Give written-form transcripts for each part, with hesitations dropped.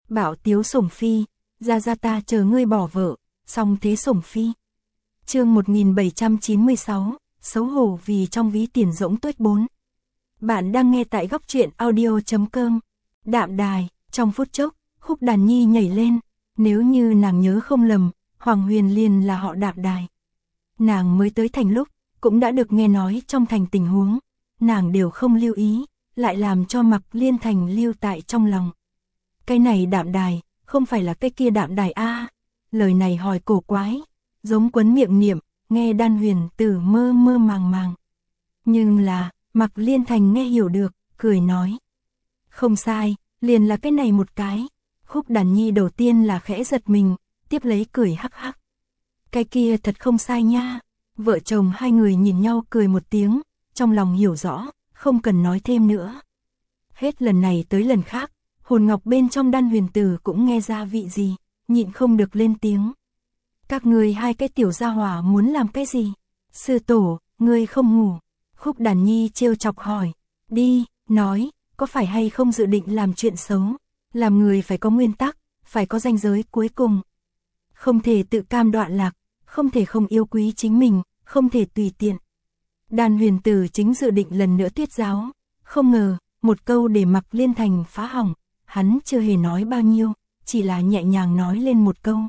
Bảo tiếu sủng phi, ra ta chờ ngươi bỏ vợ, xong thế sủng phi. Chương 1796, xấu hổ vì trong ví tiền rỗng tuếch 4. Bạn đang nghe tại góc truyện audio.com. Đạm đài, trong phút chốc, khúc đàn nhi nhảy lên, nếu như nàng nhớ không lầm, Hoàng Huyền Liên là họ Đạm đài. Nàng mới tới thành lúc, cũng đã được nghe nói trong thành tình huống, nàng đều không lưu ý, lại làm cho Mặc Liên Thành lưu tại trong lòng. Cái này Đạm đài, không phải là cái kia Đạm đài a. Lời này hỏi cổ quái, giống quấn miệng niệm, nghe Đan Huyền Tử mơ mơ màng màng. Nhưng là, Mặc Liên Thành nghe hiểu được, cười nói. Không sai, liền là cái này một cái. Khúc đàn nhi đầu tiên là khẽ giật mình, tiếp lấy cười hắc hắc. Cái kia thật không sai nha. Vợ chồng hai người nhìn nhau cười một tiếng, trong lòng hiểu rõ, không cần nói thêm nữa. Hết lần này tới lần khác, hồn ngọc bên trong Đan Huyền Tử cũng nghe ra vị gì, nhịn không được lên tiếng. Các người hai cái tiểu gia hỏa muốn làm cái gì? Sư tổ, ngươi không ngủ. Khúc đàn nhi trêu chọc hỏi. Đi, nói, có phải hay không dự định làm chuyện xấu? Làm người phải có nguyên tắc, phải có ranh giới cuối cùng. Không thể tự cam đoạn lạc, không thể không yêu quý chính mình, không thể tùy tiện. Đan Huyền Tử chính dự định lần nữa thuyết giáo, không ngờ, một câu để Mặc Liên Thành phá hỏng, hắn chưa hề nói bao nhiêu, chỉ là nhẹ nhàng nói lên một câu.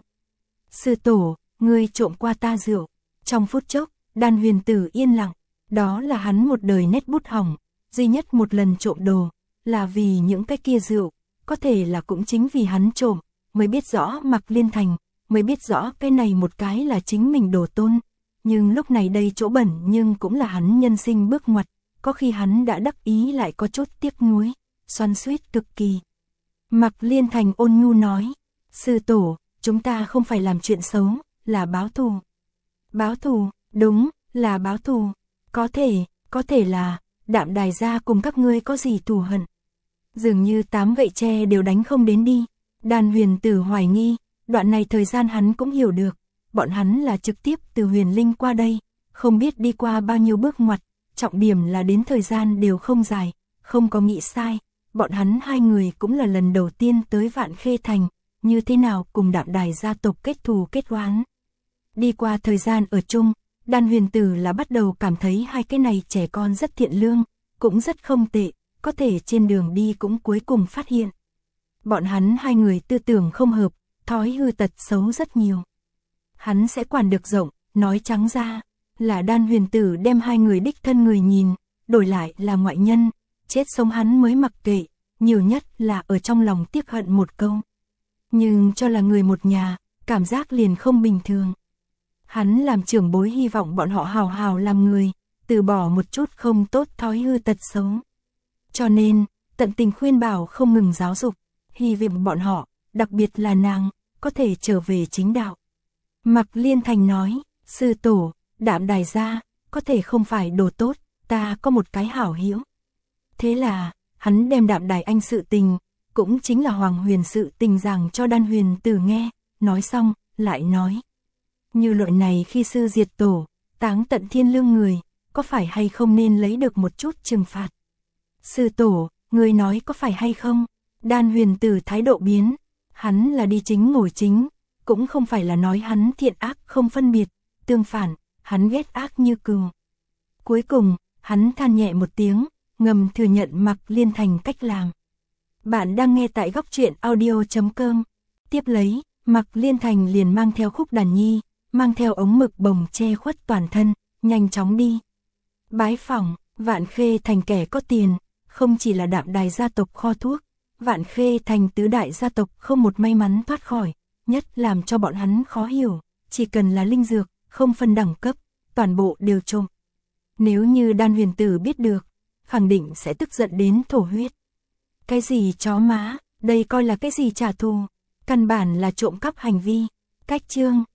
Sư tổ, ngươi trộm qua ta rượu. Trong phút chốc, Đan Huyền Tử yên lặng, đó là hắn một đời nét bút hỏng, duy nhất một lần trộm đồ, là vì những cái kia rượu, có thể là cũng chính vì hắn trộm, mới biết rõ Mặc Liên Thành, mới biết rõ cái này một cái là chính mình đồ tôn. Nhưng lúc này đây chỗ bẩn nhưng cũng là hắn nhân sinh bước ngoặt, có khi hắn đã đắc ý lại có chút tiếc nuối, xoắn xuýt cực kỳ. Mặc Liên Thành ôn nhu nói, sư tổ, chúng ta không phải làm chuyện xấu, là báo thù. Báo thù, đúng, là báo thù. Có thể là, Đạm đài gia cùng các ngươi có gì thù hận. Dường như 8 gậy tre đều đánh không đến đi. Đan Huyền Tử hoài nghi, đoạn này thời gian hắn cũng hiểu được, bọn hắn là trực tiếp từ Huyền Linh qua đây, không biết đi qua bao nhiêu bước ngoặt, trọng điểm là đến thời gian đều không dài, không có nghĩ sai, bọn hắn hai người cũng là lần đầu tiên tới Vạn Khê Thành, như thế nào cùng Đạm đài gia tộc kết thù kết oán. Đi qua thời gian ở chung, Đan Huyền Tử là bắt đầu cảm thấy hai cái này trẻ con rất thiện lương, cũng rất không tệ, có thể trên đường đi cũng cuối cùng phát hiện. Bọn hắn hai người tư tưởng không hợp, thói hư tật xấu rất nhiều. Hắn sẽ quản được rộng, nói trắng ra, là Đan Huyền Tử đem hai người đích thân người nhìn, đổi lại là ngoại nhân, chết sống hắn mới mặc kệ, nhiều nhất là ở trong lòng tiếc hận một câu. Nhưng cho là người một nhà, cảm giác liền không bình thường. Hắn làm trưởng bối hy vọng bọn họ hào hào làm người, từ bỏ một chút không tốt thói hư tật xấu. Cho nên, tận tình khuyên bảo không ngừng giáo dục, hy vọng bọn họ, đặc biệt là nàng, có thể trở về chính đạo. Mặc Liên Thành nói, sư tổ, Đạm đài gia, có thể không phải đồ tốt, ta có một cái hảo hữu. Thế là, hắn đem Đạm đài anh sự tình, cũng chính là Hoàng Huyền sự tình giảng cho Đan Huyền Tử nghe, nói xong, lại nói. Như loại này khi sư diệt tổ, táng tận thiên lương người, có phải hay không nên lấy được một chút trừng phạt? Sư tổ, người nói có phải hay không? Đan Huyền Tử thái độ biến, hắn là đi chính ngồi chính, cũng không phải là nói hắn thiện ác không phân biệt, tương phản, hắn ghét ác như cừu. Cuối cùng, hắn than nhẹ một tiếng, ngầm thừa nhận Mặc Liên Thành cách làm. Bạn đang nghe tại góc truyện audio.com. Tiếp lấy, Mặc Liên Thành liền mang theo khúc đàn nhi, mang theo ống mực bồng che khuất toàn thân, nhanh chóng đi. Bái phỏng, Vạn Khê Thành kẻ có tiền, không chỉ là Đạm đài gia tộc kho thuốc, Vạn Khê Thành tứ đại gia tộc không một may mắn thoát khỏi, nhất làm cho bọn hắn khó hiểu, chỉ cần là linh dược, không phân đẳng cấp, toàn bộ đều trộm. Nếu như Đan Huyền Tử biết được, khẳng định sẽ tức giận đến thổ huyết. Cái gì chó má, đây coi là cái gì trả thù, căn bản là trộm cắp hành vi. Cách chương